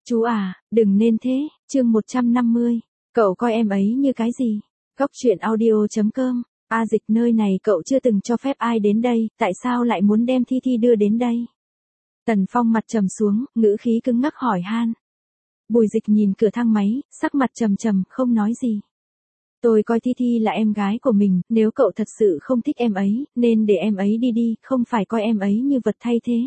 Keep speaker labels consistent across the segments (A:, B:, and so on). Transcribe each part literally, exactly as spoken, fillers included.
A: Chú à, đừng nên thế, chương một trăm năm mươi. Cậu coi em ấy như cái gì? Góc truyện audio chấm com. A Dịch, nơi này cậu chưa từng cho phép ai đến đây, tại sao lại muốn đem Thi Thi đưa đến đây? Tần Phong mặt trầm xuống, ngữ khí cứng ngắc hỏi han. Bùi Dịch nhìn cửa thang máy, sắc mặt trầm trầm, không nói gì. Tôi coi Thi Thi là em gái của mình, nếu cậu thật sự không thích em ấy, nên để em ấy đi đi, không phải coi em ấy như vật thay thế.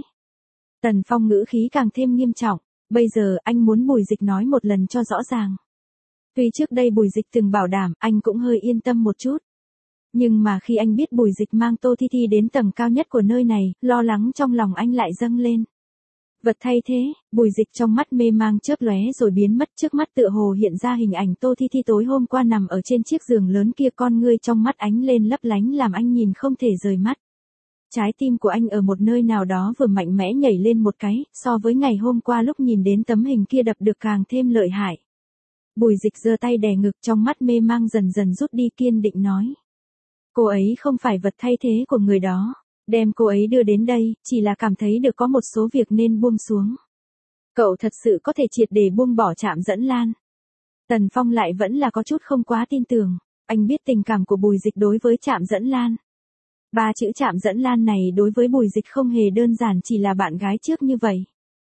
A: Tần Phong ngữ khí càng thêm nghiêm trọng. Bây giờ anh muốn Bùi Dịch nói một lần cho rõ ràng. Tuy trước đây Bùi Dịch từng bảo đảm, anh cũng hơi yên tâm một chút. Nhưng mà khi anh biết Bùi Dịch mang Tô Thi Thi đến tầng cao nhất của nơi này, lo lắng trong lòng anh lại dâng lên. Vật thay thế, Bùi Dịch trong mắt mê mang chớp lóe rồi biến mất, trước mắt tựa hồ hiện ra hình ảnh Tô Thi Thi tối hôm qua nằm ở trên chiếc giường lớn kia, con ngươi trong mắt ánh lên lấp lánh làm anh nhìn không thể rời mắt. Trái tim của anh ở một nơi nào đó vừa mạnh mẽ nhảy lên một cái, so với ngày hôm qua lúc nhìn đến tấm hình kia đập được càng thêm lợi hại. Bùi Dịch giơ tay đè ngực, trong mắt mê mang dần dần rút đi, kiên định nói. Cô ấy không phải vật thay thế của người đó. Đem cô ấy đưa đến đây, chỉ là cảm thấy được có một số việc nên buông xuống. Cậu thật sự có thể triệt để buông bỏ Trạm Dẫn Lan. Tần Phong lại vẫn là có chút không quá tin tưởng. Anh biết tình cảm của Bùi Dịch đối với Trạm Dẫn Lan. Ba chữ Trạm Dẫn Lan này đối với Bùi Dịch không hề đơn giản chỉ là bạn gái trước như vậy.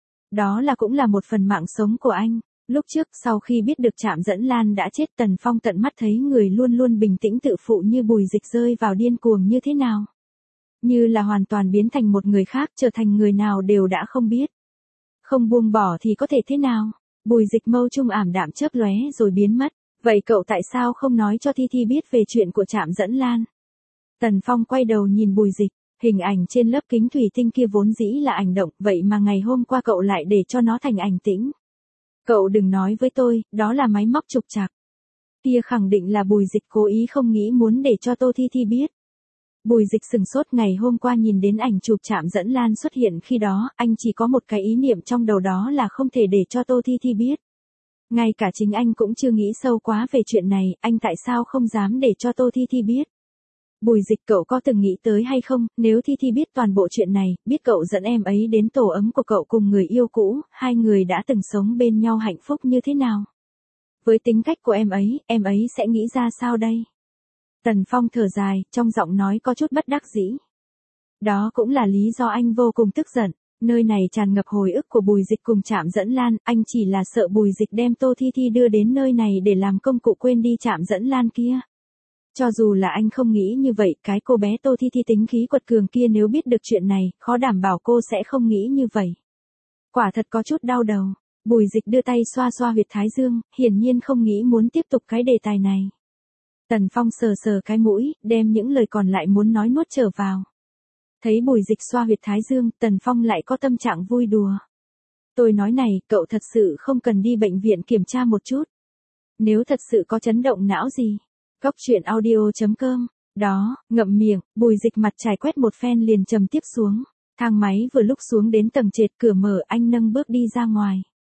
A: Đó là cũng là một phần mạng sống của anh. Lúc trước sau khi biết được Trạm Dẫn Lan đã chết, Tần Phong tận mắt thấy người luôn luôn bình tĩnh tự phụ như Bùi Dịch rơi vào điên cuồng như thế nào. Như là hoàn toàn biến thành một người khác, trở thành người nào đều đã không biết. Không buông bỏ thì có thể thế nào? Bùi Dịch mâu trung ảm đạm chớp lóe rồi biến mất. Vậy cậu tại sao không nói cho Thi Thi biết về chuyện của Trạm Dẫn Lan? Tần Phong quay đầu nhìn Bùi Dịch, hình ảnh trên lớp kính thủy tinh kia vốn dĩ là ảnh động, vậy mà ngày hôm qua cậu lại để cho nó thành ảnh tĩnh. Cậu đừng nói với tôi, đó là máy móc trục trặc. Kia khẳng định là Bùi Dịch cố ý không nghĩ muốn để cho Tô Thi Thi biết. Bùi Dịch sừng sốt, ngày hôm qua nhìn đến ảnh chụp Trạm Dẫn Lan xuất hiện khi đó, anh chỉ có một cái ý niệm trong đầu, đó là không thể để cho Tô Thi Thi biết. Ngay cả chính anh cũng chưa nghĩ sâu quá về chuyện này, anh tại sao không dám để cho Tô Thi Thi biết. Bùi Dịch, cậu có từng nghĩ tới hay không, nếu Thi Thi biết toàn bộ chuyện này, biết cậu dẫn em ấy đến tổ ấm của cậu cùng người yêu cũ, hai người đã từng sống bên nhau hạnh phúc như thế nào? Với tính cách của em ấy, em ấy sẽ nghĩ ra sao đây? Tần Phong thở dài, trong giọng nói có chút bất đắc dĩ. Đó cũng là lý do anh vô cùng tức giận, nơi này tràn ngập hồi ức của Bùi Dịch cùng Trạm Dẫn Lan, anh chỉ là sợ Bùi Dịch đem Tô Thi Thi đưa đến nơi này để làm công cụ quên đi Trạm Dẫn Lan kia. Cho dù là anh không nghĩ như vậy, cái cô bé Tô Thi Thi tính khí quật cường kia nếu biết được chuyện này, khó đảm bảo cô sẽ không nghĩ như vậy. Quả thật có chút đau đầu. Bùi Dịch đưa tay xoa xoa huyệt thái dương, hiển nhiên không nghĩ muốn tiếp tục cái đề tài này. Tần Phong sờ sờ cái mũi, đem những lời còn lại muốn nói nuốt trở vào. Thấy Bùi Dịch xoa huyệt thái dương, Tần Phong lại có tâm trạng vui đùa. Tôi nói này, cậu thật sự không cần đi bệnh viện kiểm tra một chút. Nếu thật sự có chấn động não gì. Góc truyện audio chấm com. Đó, ngậm miệng, Bùi Dịch mặt trải quét một phen liền trầm tiếp xuống. Thang máy vừa lúc xuống đến tầng trệt, cửa mở, anh nâng bước đi ra ngoài.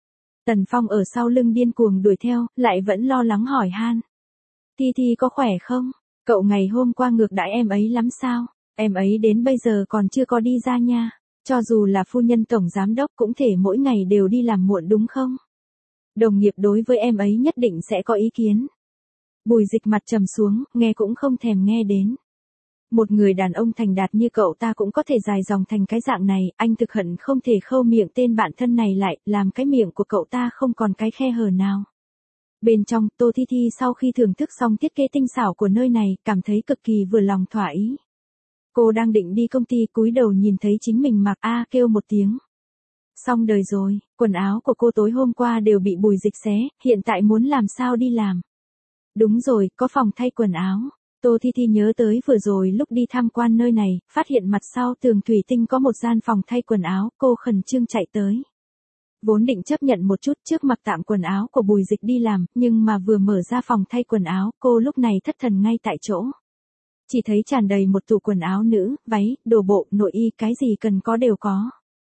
A: Tần Phong ở sau lưng điên cuồng đuổi theo, lại vẫn lo lắng hỏi han. Thi Thi có khỏe không? Cậu ngày hôm qua ngược đãi em ấy lắm sao? Em ấy đến bây giờ còn chưa có đi ra nha. Cho dù là phu nhân tổng giám đốc cũng thể mỗi ngày đều đi làm muộn đúng không? Đồng nghiệp đối với em ấy nhất định sẽ có ý kiến. Bùi Dịch mặt trầm xuống, nghe cũng không thèm nghe đến. Một người đàn ông thành đạt như cậu ta cũng có thể dài dòng thành cái dạng này, anh thực hận không thể khâu miệng tên bạn thân này lại, làm cái miệng của cậu ta không còn cái khe hở nào. Bên trong, Tô Thi Thi sau khi thưởng thức xong thiết kế tinh xảo của nơi này, cảm thấy cực kỳ vừa lòng thỏa ý. Cô đang định đi công ty, cúi đầu nhìn thấy chính mình mặc a kêu một tiếng. Xong đời rồi, quần áo của cô tối hôm qua đều bị Bùi Dịch xé, hiện tại muốn làm sao đi làm. Đúng rồi, có phòng thay quần áo. Tô Thi Thi nhớ tới vừa rồi lúc đi tham quan nơi này, phát hiện mặt sau tường thủy tinh có một gian phòng thay quần áo, cô khẩn trương chạy tới. Vốn định chấp nhận một chút trước mặc tạm quần áo của Bùi Dịch đi làm, nhưng mà vừa mở ra phòng thay quần áo, cô lúc này thất thần ngay tại chỗ. Chỉ thấy tràn đầy một tủ quần áo nữ, váy, đồ bộ, nội y, cái gì cần có đều có.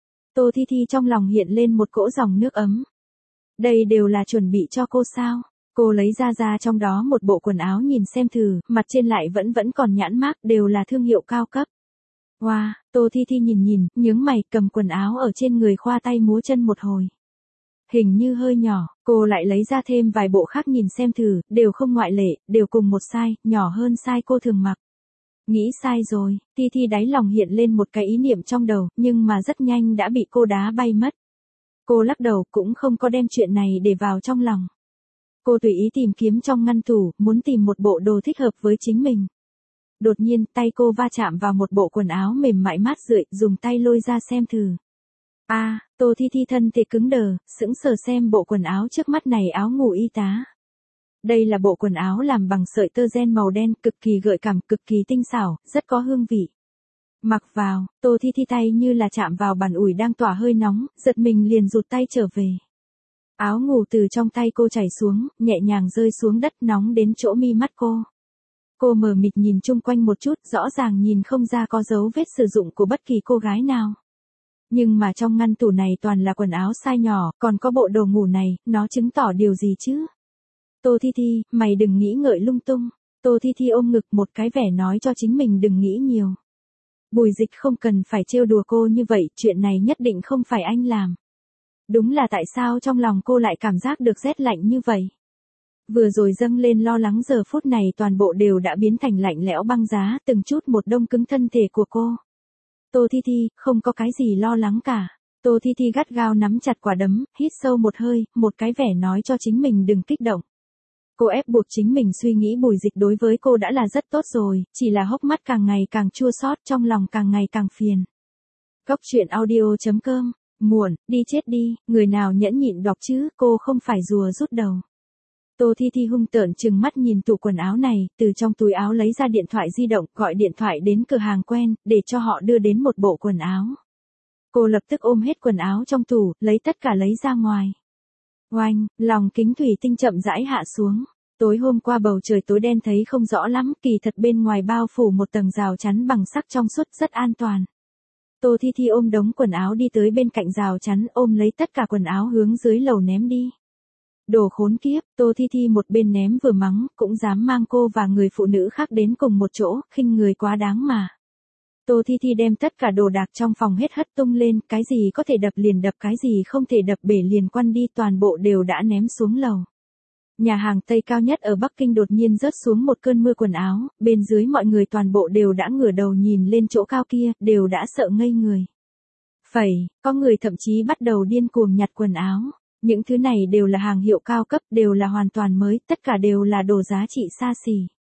A: Tô Thi Thi trong lòng hiện lên một cỗ dòng nước ấm. Đây đều là chuẩn bị cho cô sao? Cô lấy ra ra trong đó một bộ quần áo nhìn xem thử, mặt trên lại vẫn vẫn còn nhãn mác, đều là thương hiệu cao cấp. Wow, Tô Thi Thi nhìn nhìn, nhướng mày, cầm quần áo ở trên người khoa tay múa chân một hồi. Hình như hơi nhỏ, cô lại lấy ra thêm vài bộ khác nhìn xem thử, đều không ngoại lệ, đều cùng một size, nhỏ hơn size cô thường mặc. Nghĩ sai rồi, Thi Thi đáy lòng hiện lên một cái ý niệm trong đầu, nhưng mà rất nhanh đã bị cô đá bay mất. Cô lắc đầu cũng không có đem chuyện này để vào trong lòng. Cô tùy ý tìm kiếm trong ngăn tủ, muốn tìm một bộ đồ thích hợp với chính mình. Đột nhiên, tay cô va chạm vào một bộ quần áo mềm mại mát rượi, dùng tay lôi ra xem thử. A, à, Tô Thi Thi thân thể cứng đờ, sững sờ xem bộ quần áo trước mắt này, áo ngủ y tá. Đây là bộ quần áo làm bằng sợi tơ ren màu đen, cực kỳ gợi cảm, cực kỳ tinh xảo, rất có hương vị. Mặc vào, Tô Thi Thi tay như là chạm vào bàn ủi đang tỏa hơi nóng, giật mình liền rụt tay trở về. Áo ngủ từ trong tay cô chảy xuống, nhẹ nhàng rơi xuống đất, nóng đến chỗ mi mắt cô. Cô mờ mịt nhìn chung quanh một chút, rõ ràng nhìn không ra có dấu vết sử dụng của bất kỳ cô gái nào. Nhưng mà trong ngăn tủ này toàn là quần áo size nhỏ, còn có bộ đồ ngủ này, nó chứng tỏ điều gì chứ? Tô Thi Thi, mày đừng nghĩ ngợi lung tung. Tô Thi Thi ôm ngực một cái vẻ nói cho chính mình đừng nghĩ nhiều. Bùi Dịch không cần phải trêu đùa cô như vậy, chuyện này nhất định không phải anh làm. Đúng là tại sao trong lòng cô lại cảm giác được rét lạnh như vậy? Vừa rồi dâng lên lo lắng giờ phút này toàn bộ đều đã biến thành lạnh lẽo băng giá, từng chút một đông cứng thân thể của cô. Tô Thi Thi, không có cái gì lo lắng cả. Tô Thi Thi gắt gao nắm chặt quả đấm, hít sâu một hơi, một cái vẻ nói cho chính mình đừng kích động. Cô ép buộc chính mình suy nghĩ Bùi Dịch đối với cô đã là rất tốt rồi, chỉ là hốc mắt càng ngày càng chua xót, trong lòng càng ngày càng phiền. Góc truyện audio chấm com, muộn, đi chết đi, người nào nhẫn nhịn đọc chứ, cô không phải rùa rút đầu. Tô Thi Thi hung tợn trừng mắt nhìn tủ quần áo này, từ trong túi áo lấy ra điện thoại di động, gọi điện thoại đến cửa hàng quen, để cho họ đưa đến một bộ quần áo. Cô lập tức ôm hết quần áo trong tủ, lấy tất cả lấy ra ngoài. Oanh, lòng kính thủy tinh chậm rãi hạ xuống. Tối hôm qua bầu trời tối đen thấy không rõ lắm, kỳ thật bên ngoài bao phủ một tầng rào chắn bằng sắc trong suốt rất an toàn. Tô Thi Thi ôm đống quần áo đi tới bên cạnh rào chắn, ôm lấy tất cả quần áo hướng dưới lầu ném đi. Đồ khốn kiếp, Tô Thi Thi một bên ném vừa mắng, cũng dám mang cô và người phụ nữ khác đến cùng một chỗ, khinh người quá đáng mà. Tô Thi Thi đem tất cả đồ đạc trong phòng hết hất tung lên, cái gì có thể đập liền đập, cái gì không thể đập bể liền quăng đi, toàn bộ đều đã ném xuống lầu. Nhà hàng Tây cao nhất ở Bắc Kinh đột nhiên rớt xuống một cơn mưa quần áo, bên dưới mọi người toàn bộ đều đã ngửa đầu nhìn lên chỗ cao kia, đều đã sợ ngây người. Phẩy, có người thậm chí bắt đầu điên cuồng nhặt quần áo. Những thứ này đều là hàng hiệu cao cấp, đều là hoàn toàn mới, tất cả đều là đồ giá trị xa xỉ.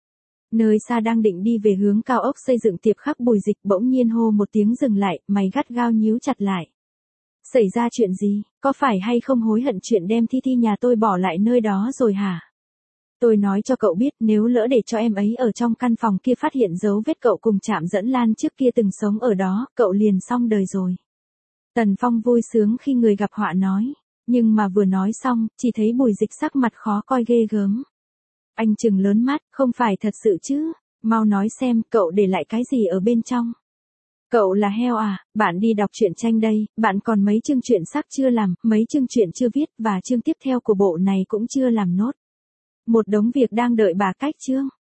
A: Nơi xa đang định đi về hướng cao ốc xây dựng Tiệp Khắc Bùi Dịch bỗng nhiên hô một tiếng dừng lại, mày gắt gao nhíu chặt lại. Xảy ra chuyện gì, có phải hay không hối hận chuyện đem Thi Thi nhà tôi bỏ lại nơi đó rồi hả? Tôi nói cho cậu biết, nếu lỡ để cho em ấy ở trong căn phòng kia phát hiện dấu vết cậu cùng Trạm Dẫn Lan trước kia từng sống ở đó, cậu liền xong đời rồi. Tần Phong vui sướng khi người gặp họa nói. Nhưng mà vừa nói xong, chỉ thấy Bùi Dịch sắc mặt khó coi ghê gớm. Anh trừng lớn mắt, không phải thật sự chứ, mau nói xem cậu để lại cái gì ở bên trong. Cậu là heo à, bạn đi đọc truyện tranh đây, bạn còn mấy chương truyện sắc chưa làm, mấy chương truyện chưa viết và chương tiếp theo của bộ này cũng chưa làm nốt. Một đống việc đang đợi bà cách chương.